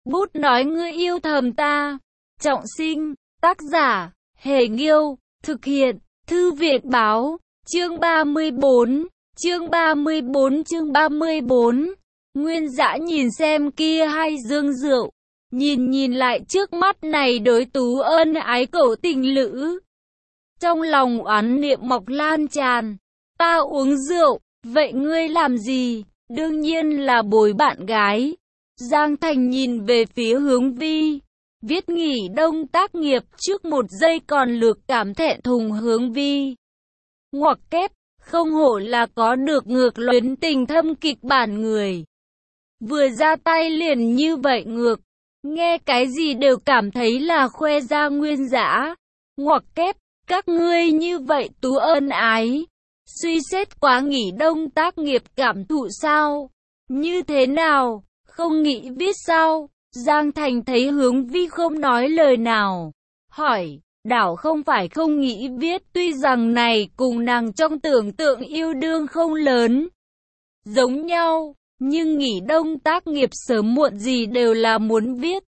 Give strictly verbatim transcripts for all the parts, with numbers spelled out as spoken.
Bút nói ngươi yêu thầm ta. Trọng sinh, tác giả, Hề Nghiêu, thực hiện, Thư viện Báo, chương ba mươi bốn, chương ba mươi bốn chương ba mươi bốn. Nguyên Dã nhìn xem kia hai dương rượu, nhìn nhìn lại trước mắt này đối tú ân ái cẩu tình lữ. Trong lòng oán niệm mọc lan tràn, ta uống rượu, vậy ngươi làm gì? Đương nhiên là bồi bạn gái. Giang Thành nhìn về phía Hướng Vi, viết nghỉ đông tác nghiệp trước một giây còn lược cảm thẹn thùng Hướng Vi. Ngoặc kép, không hổ là có được ngược luyến tình thâm kịch bản người. Vừa ra tay liền như vậy ngược, nghe cái gì đều cảm thấy là khoe ra Nguyên Dã. Ngoặc kép, các ngươi như vậy tú ân ái, suy xét quá nghỉ đông tác nghiệp cảm thụ sao? Như thế nào? Không nghĩ viết sao? Giang Thành thấy Hướng Vi không nói lời nào, hỏi, đảo không phải không nghĩ viết, tuy rằng này cùng nàng trong tưởng tượng yêu đương không lớn giống nhau, nhưng nghỉ đông tác nghiệp sớm muộn gì đều là muốn viết.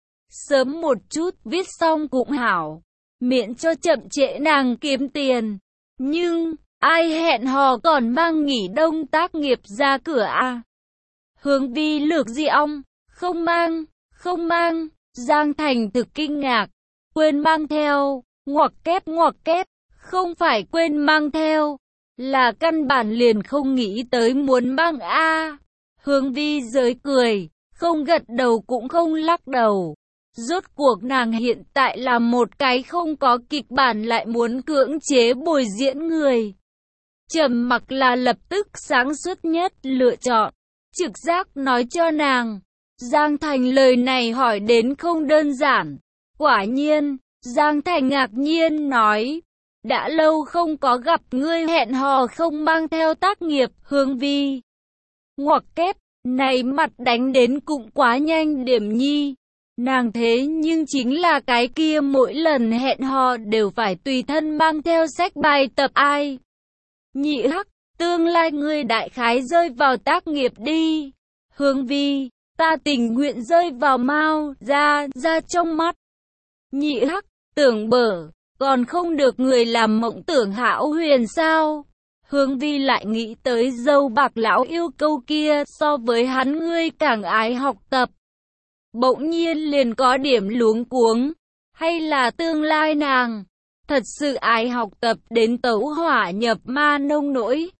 Sớm một chút viết xong cũng hảo, miễn cho chậm trễ nàng kiếm tiền. Nhưng, ai hẹn hò còn mang nghỉ đông tác nghiệp ra cửa à? Hướng Vi lược di ong, không mang, không mang. Giang Thành thực kinh ngạc, quên mang theo, ngoặc kép ngoặc kép, không phải quên mang theo, là căn bản liền không nghĩ tới muốn mang a. À. Hướng Vi giới cười, không gật đầu cũng không lắc đầu. Rốt cuộc nàng hiện tại là một cái không có kịch bản lại muốn cưỡng chế bồi diễn người. Trầm mặc là lập tức sáng suốt nhất lựa chọn. Trực giác nói cho nàng, Giang Thành lời này hỏi đến không đơn giản. Quả nhiên, Giang Thành ngạc nhiên nói, đã lâu không có gặp ngươi hẹn hò không mang theo tác nghiệp. Hướng Vi ngoặc kép, này mặt đánh đến cũng quá nhanh điểm nhi. Nàng thế nhưng chính là cái kia mỗi lần hẹn hò đều phải tùy thân mang theo sách bài tập ai. Nhị hắc, tương lai ngươi đại khái rơi vào tác nghiệp đi. Hướng Vi, ta tình nguyện rơi vào Mao ra ra trong mắt. Nhị hắc, tưởng bở, còn không được người làm mộng tưởng hão huyền sao? Hướng Vi lại nghĩ tới dâu bạc lão yêu câu kia, so với hắn ngươi càng ái học tập. Bỗng nhiên liền có điểm luống cuống, hay là tương lai nàng thật sự ái học tập đến tấu hỏa nhập ma nông nỗi.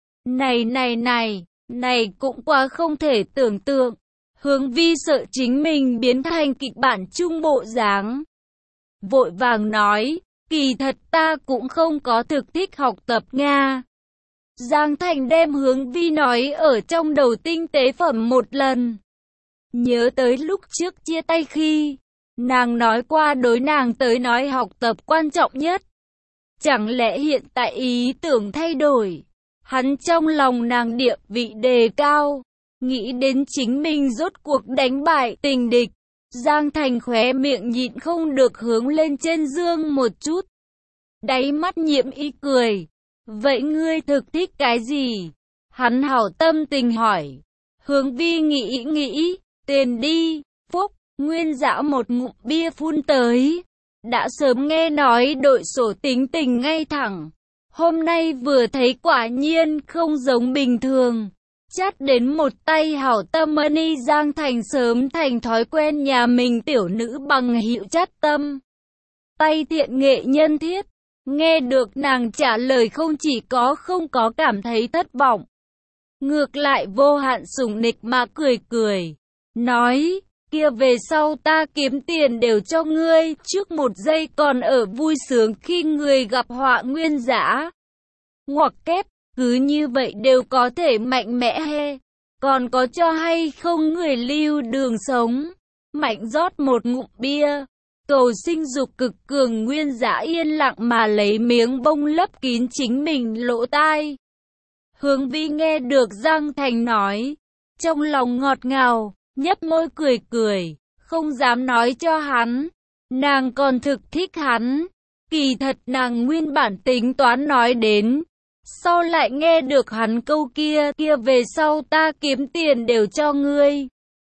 Này này này, này cũng quá không thể tưởng tượng. Hướng Vi sợ chính mình biến thành kịch bản trung bộ dáng, vội vàng nói, kỳ thật ta cũng không có thực thích học tập Nga. Giang Thành đem Hướng Vi nói ở trong đầu tinh tế phẩm một lần. Nhớ tới lúc trước chia tay khi, nàng nói qua đối nàng tới nói học tập quan trọng nhất. Chẳng lẽ hiện tại ý tưởng thay đổi, hắn trong lòng nàng địa vị đề cao, nghĩ đến chính mình rốt cuộc đánh bại tình địch. Giang Thành khóe miệng nhịn không được hướng lên trên dương một chút, đáy mắt nhiễm ý cười. Vậy ngươi thực thích cái gì? Hắn hảo tâm tình hỏi. Hướng Vi nghĩ nghĩ, tiền đi. Phúc, Nguyên Dã một ngụm bia phun tới. Đã sớm nghe nói đội sổ tính tình ngay thẳng, hôm nay vừa thấy quả nhiên không giống bình thường. Chát đến một tay hảo tâm money. Giang Thành sớm thành thói quen nhà mình tiểu nữ bằng hữu chát tâm tay thiện nghệ nhân thiết. Nghe được nàng trả lời không chỉ có không có cảm thấy thất vọng, ngược lại vô hạn sủng nịch mà cười cười, nói, kia về sau ta kiếm tiền đều cho ngươi. Trước một giây còn ở vui sướng khi người gặp họa Nguyên Dã. Ngoặc kép, cứ như vậy đều có thể mạnh mẽ he, còn có cho hay không người lưu đường sống. Mạnh rót một ngụm bia, cầu sinh dục cực cường. Nguyên Dã yên lặng mà lấy miếng bông lấp kín chính mình lỗ tai. Hướng Vi nghe được Giang Thành nói, trong lòng ngọt ngào, nhấp môi cười cười, không dám nói cho hắn, nàng còn thực thích hắn. Kỳ thật nàng nguyên bản tính toán nói đến, sau lại nghe được hắn câu kia, kia về sau ta kiếm tiền đều cho ngươi.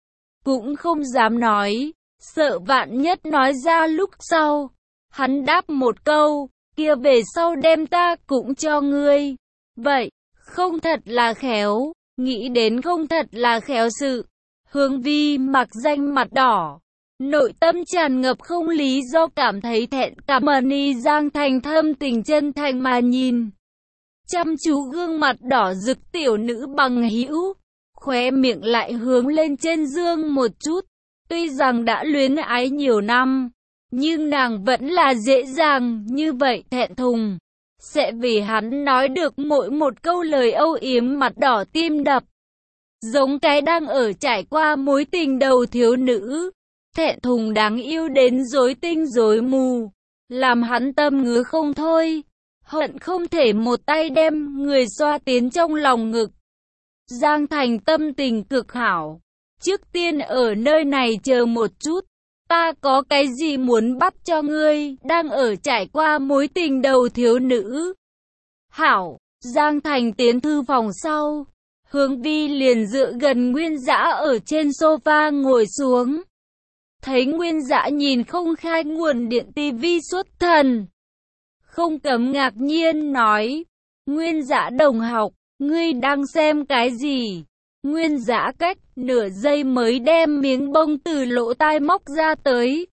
cũng không dám nói, sợ vạn nhất nói ra lúc sau. Hắn đáp một câu, kia về sau đem ta cũng cho ngươi. Vậy, không thật là khéo, nghĩ đến không thật là khéo sự. Hướng Vi mặc danh mặt đỏ, nội tâm tràn ngập không lý do cảm thấy thẹn. Cảm ơn y Giang Thành thâm tình chân thành mà nhìn chăm chú gương mặt đỏ rực tiểu nữ bằng hữu, khóe miệng lại hướng lên trên dương một chút. Tuy rằng đã luyến ái nhiều năm, nhưng nàng vẫn là dễ dàng như vậy thẹn thùng. Sẽ vì hắn nói được mỗi một câu lời âu yếm mặt đỏ tim đập. Giống cái đang ở trải qua mối tình đầu thiếu nữ. Thẹn thùng đáng yêu đến rối tinh rối mù. Làm hắn tâm ngứa không thôi. Hận không thể một tay đem người xoa tiến trong lòng ngực. Giang Thành tâm tình cực hảo. Trước tiên ở nơi này chờ một chút. Ta có cái gì muốn bắt cho ngươi, đang ở trải qua mối tình đầu thiếu nữ. Hảo, Giang Thành tiến thư phòng sau. Hướng Vi liền dựa gần Nguyên Dã ở trên sofa ngồi xuống. Thấy Nguyên Dã nhìn không khai nguồn điện tivi xuất thần. Không cấm ngạc nhiên nói, Nguyên Dã đồng học, ngươi đang xem cái gì? Nguyên Dã cách nửa giây mới đem miếng bông từ lỗ tai móc ra tới.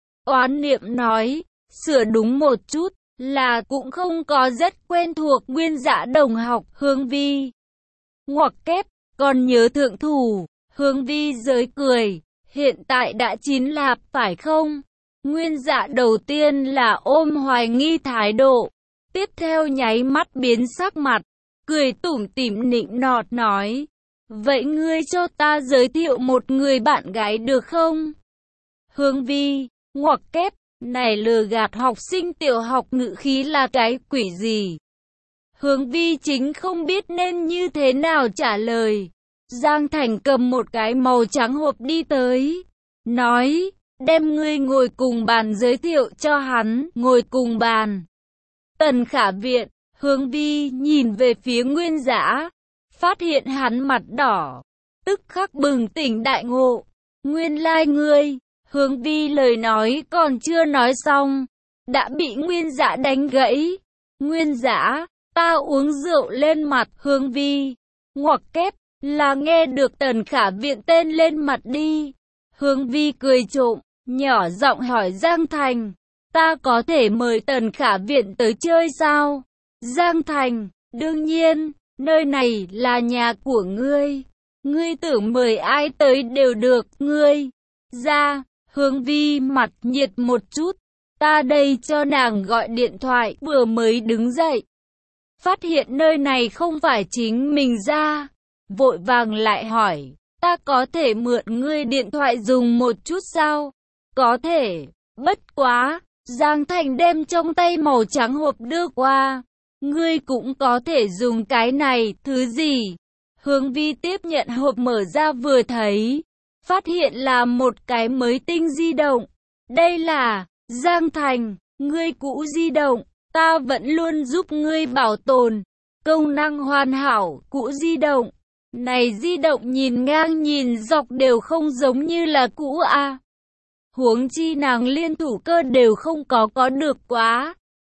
Oán niệm nói, sửa đúng một chút, là cũng không có rất quen thuộc. Nguyên Dã đồng học. Hướng Vi ngoặc kép, còn nhớ thượng thủ. Hướng Vi giới cười, hiện tại đã chín lạp phải không? Nguyên Dã đầu tiên là ôm hoài nghi thái độ, tiếp theo nháy mắt biến sắc mặt, cười tủm tỉm nịnh nọt nói, vậy ngươi cho ta giới thiệu một người bạn gái được không? Hướng Vi ngoặc kép, này lừa gạt học sinh tiểu học ngữ khí là cái quỷ gì? Hướng Vi chính không biết nên như thế nào trả lời. Giang Thành cầm một cái màu trắng hộp đi tới, nói, đem ngươi ngồi cùng bàn giới thiệu cho hắn. Ngồi cùng bàn. Tần Khả Viện. Hướng Vi nhìn về phía Nguyên Dã, phát hiện hắn mặt đỏ, tức khắc bừng tỉnh đại ngộ. Nguyên lai like ngươi. Hướng Vi lời nói còn chưa nói xong, đã bị Nguyên Dã đánh gãy. Nguyên Dã, ta uống rượu lên mặt. Hướng Vi ngoặc kép, là nghe được Tần Khả Viện tên lên mặt đi. Hướng Vi cười trộm, nhỏ giọng hỏi Giang Thành, ta có thể mời Tần Khả Viện tới chơi sao? Giang Thành, đương nhiên, nơi này là nhà của ngươi. Ngươi tưởng mời ai tới đều được. Ngươi ra. Hướng Vi mặt nhiệt một chút, ta đây cho nàng gọi điện thoại. Vừa mới đứng dậy, phát hiện nơi này không phải chính mình ra, vội vàng lại hỏi, ta có thể mượn ngươi điện thoại dùng một chút sao? Có thể, bất quá. Giang Thành đem trong tay màu trắng hộp đưa qua, ngươi cũng có thể dùng cái này. Thứ gì? Hướng Vi tiếp nhận hộp mở ra vừa thấy, phát hiện là một cái mới tinh di động. Đây là, Giang Thành, ngươi cũ di động, ta vẫn luôn giúp ngươi bảo tồn, công năng hoàn hảo. Cũ di động, này di động nhìn ngang nhìn dọc đều không giống như là cũ à. Huống chi nàng liên thủ cơ đều không có có được quá.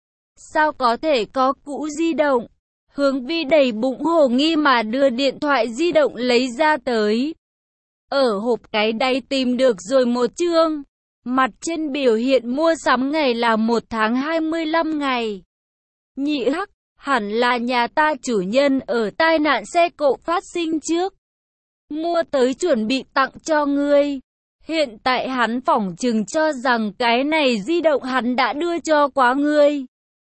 Sao có thể có cũ di động? Hướng Vi đầy bụng hồ nghi mà đưa điện thoại di động lấy ra tới. Ở hộp cái đáy tìm được rồi một chương. Mặt trên biểu hiện mua sắm ngày là một tháng hai mươi lăm ngày. Nhị hắc, hẳn là nhà ta chủ nhân ở tai nạn xe cộ phát sinh trước. Mua tới chuẩn bị tặng cho ngươi. Hiện tại hắn phỏng chừng cho rằng cái này di động hắn đã đưa cho quá ngươi.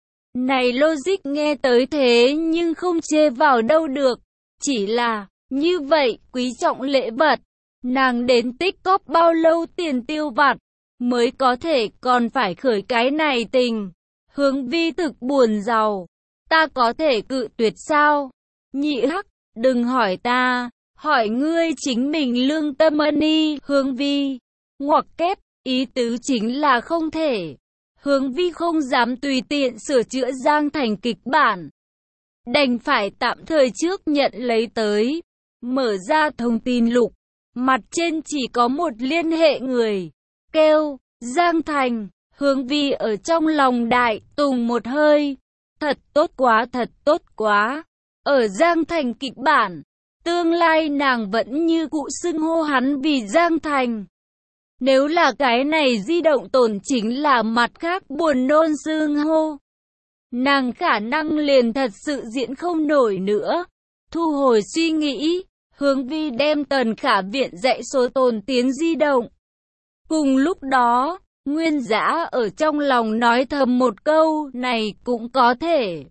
Này logic nghe tới thế nhưng không chê vào đâu được. Chỉ là, như vậy, quý trọng lễ vật. Nàng đến tích cóp bao lâu tiền tiêu vặt, mới có thể còn phải khởi cái này tình. Hướng Vi thực buồn giàu. Ta có thể cự tuyệt sao? Nhị hắc, đừng hỏi ta, hỏi ngươi chính mình lương tâm ân y. Hướng Vi ngoặc kép, ý tứ chính là không thể. Hướng Vi không dám tùy tiện sửa chữa Giang Thành kịch bản, đành phải tạm thời trước nhận lấy tới. Mở ra thông tin lục, Mặt trên chỉ có một liên hệ người. Kêu, Giang Thành, Hướng Vi ở trong lòng đại tùng một hơi. Thật tốt quá, thật tốt quá. Ở Giang Thành kịch bản, tương lai nàng vẫn như cụ xưng hô hắn vì Giang Thành. Nếu là cái này di động tổn chính là mặt khác buồn nôn xưng hô, nàng khả năng liền thật sự diễn không nổi nữa. Thu hồi suy nghĩ, Hướng Vi đem Tần Khả Viện dạy số tồn tiến di động. Cùng lúc đó, Nguyên Dã ở trong lòng nói thầm một câu này cũng có thể.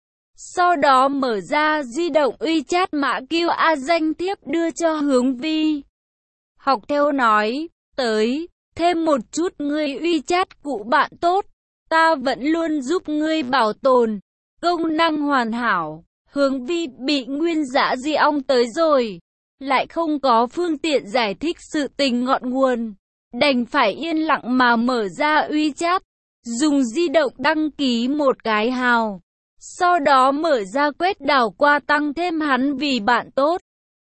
Sau đó mở ra di động WeChat mã quy rờ danh thiếp đưa cho Hướng Vi. Học theo nói, tới, thêm một chút ngươi WeChat cụ bạn tốt, ta vẫn luôn giúp ngươi bảo tồn, công năng hoàn hảo. Hướng Vi bị Nguyên Dã di ong tới rồi, lại không có phương tiện giải thích sự tình ngọn nguồn, đành phải yên lặng mà mở ra WeChat, dùng di động đăng ký một cái hào, sau đó mở ra quét đảo qua tăng thêm hắn vì bạn tốt.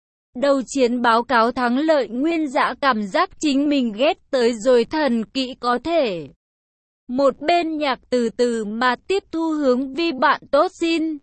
Đầu chiến báo cáo thắng lợi, Nguyên Dã cảm giác chính mình ghét tới rồi thần kỹ có thể. Một bên nhạc từ từ mà tiếp thu Hướng Vi bạn tốt xin.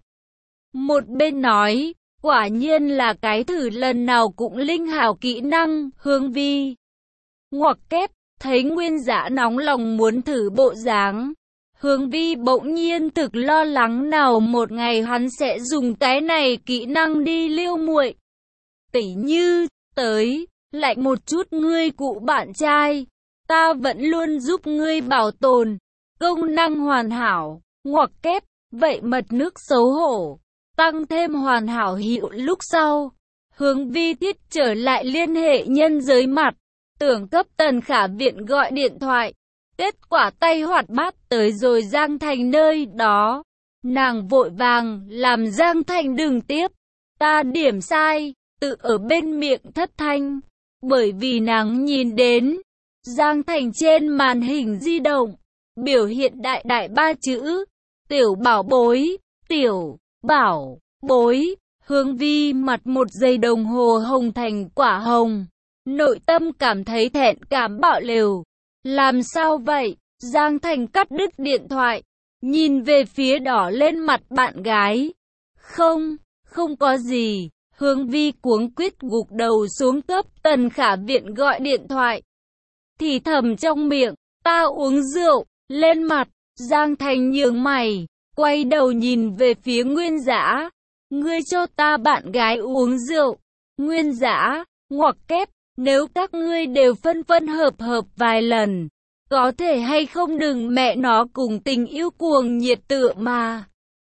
Một bên nói, quả nhiên là cái thử lần nào cũng linh hảo kỹ năng, Hướng Vi. Ngoặc kép, thấy Nguyên Dã nóng lòng muốn thử bộ dáng. Hướng Vi bỗng nhiên thực lo lắng nào một ngày hắn sẽ dùng cái này kỹ năng đi liêu muội. Tỉ như, tới, lại một chút ngươi cụ bạn trai, ta vẫn luôn giúp ngươi bảo tồn, công năng hoàn hảo, ngoặc kép, vậy mật nước xấu hổ, tăng thêm hoàn hảo hiệu lúc sau. Hướng Vi thiết trở lại liên hệ nhân giới mặt, tưởng cấp Tần Khả Viện gọi điện thoại, kết quả tay hoạt bát tới rồi Giang Thành nơi đó. Nàng vội vàng, làm Giang Thành đừng tiếp, ta điểm sai. Tự ở bên miệng thất thanh, bởi vì nàng nhìn đến Giang Thành trên màn hình di động biểu hiện đại đại ba chữ tiểu bảo bối, tiểu bảo bối. Hướng Vi mặt một giây đồng hồ hồng thành quả hồng, nội tâm cảm thấy thẹn cảm bạo lều. Làm sao vậy? Giang Thành cắt đứt điện thoại, nhìn về phía đỏ lên mặt bạn gái. Không, không có gì. Hướng Vi cuống quýt gục đầu xuống cấp Tần Khả Viện gọi điện thoại. Thì thầm trong miệng, ta uống rượu, lên mặt. Giang Thành nhướng mày, quay đầu nhìn về phía Nguyên Dã. Ngươi cho ta bạn gái uống rượu. Nguyên Dã, ngoặc kép, nếu các ngươi đều phân phân hợp hợp vài lần, có thể hay không đừng mẹ nó cùng tình yêu cuồng nhiệt tựa mà.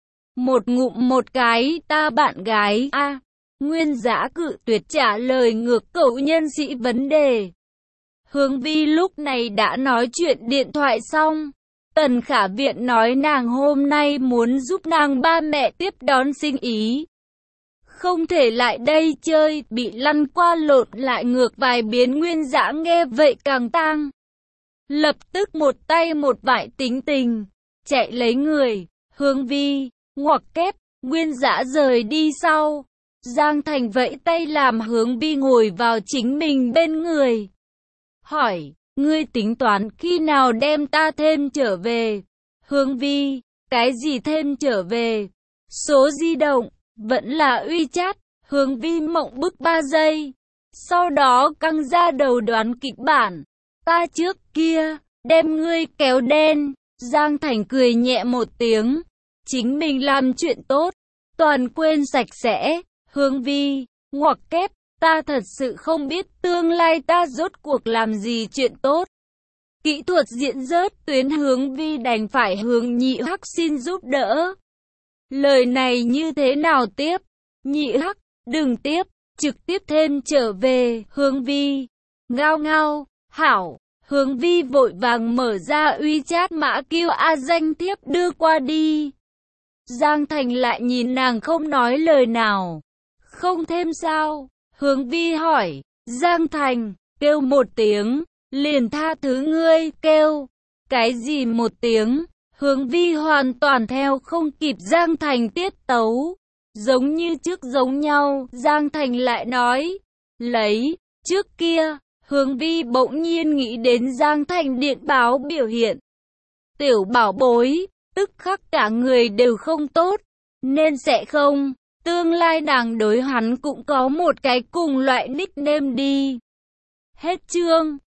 Một ngụm một cái ta bạn gái a. À, Nguyên Dã cự tuyệt trả lời ngược cậu nhân sĩ vấn đề. Hướng Vi lúc này đã nói chuyện điện thoại xong. Tần Khả Viện nói nàng hôm nay muốn giúp nàng ba mẹ tiếp đón sinh ý. Không thể lại đây chơi, bị lăn qua lộn lại ngược vài biến. Nguyên Dã nghe vậy càng tang. Lập tức một tay một vại tính tình, chạy lấy người. Hướng Vi, ngoặc kép, Nguyên Dã rời đi sau. Giang Thành vẫy tay làm Hướng Vi ngồi vào chính mình bên người. Hỏi, ngươi tính toán khi nào đem ta thêm trở về? Hướng Vi, cái gì thêm trở về? Số di động, vẫn là WeChat. Hướng Vi mộng bức ba giây. Sau đó căng ra đầu đoán kịch bản. Ta trước kia, đem ngươi kéo đen. Giang Thành cười nhẹ một tiếng. Chính mình làm chuyện tốt, toàn quên sạch sẽ. Hướng Vi, ngoặc kép, ta thật sự không biết tương lai ta rốt cuộc làm gì chuyện tốt. Kỹ thuật diễn rớt tuyến. Hướng Vi đành phải hướng Nhị Hắc xin giúp đỡ. Lời này như thế nào tiếp? Nhị Hắc, đừng tiếp, trực tiếp thêm trở về. Hướng Vi, ngao ngao, hảo. Hướng Vi vội vàng mở ra WeChat mã quy rờ danh thiếp đưa qua đi. Giang Thành lại nhìn nàng không nói lời nào. Không thêm sao? Hướng Vi hỏi. Giang Thành, kêu một tiếng, liền tha thứ ngươi. Kêu, cái gì một tiếng? Hướng Vi hoàn toàn theo không kịp Giang Thành tiết tấu. Giống như trước giống nhau, Giang Thành lại nói, lấy, Trước kia, Hướng Vi bỗng nhiên nghĩ đến Giang Thành điện báo biểu hiện. Tiểu bảo bối, tức khắc cả người đều không tốt, nên sẽ không, tương lai nàng đối hắn cũng có một cái cùng loại nickname đi. Hết chương.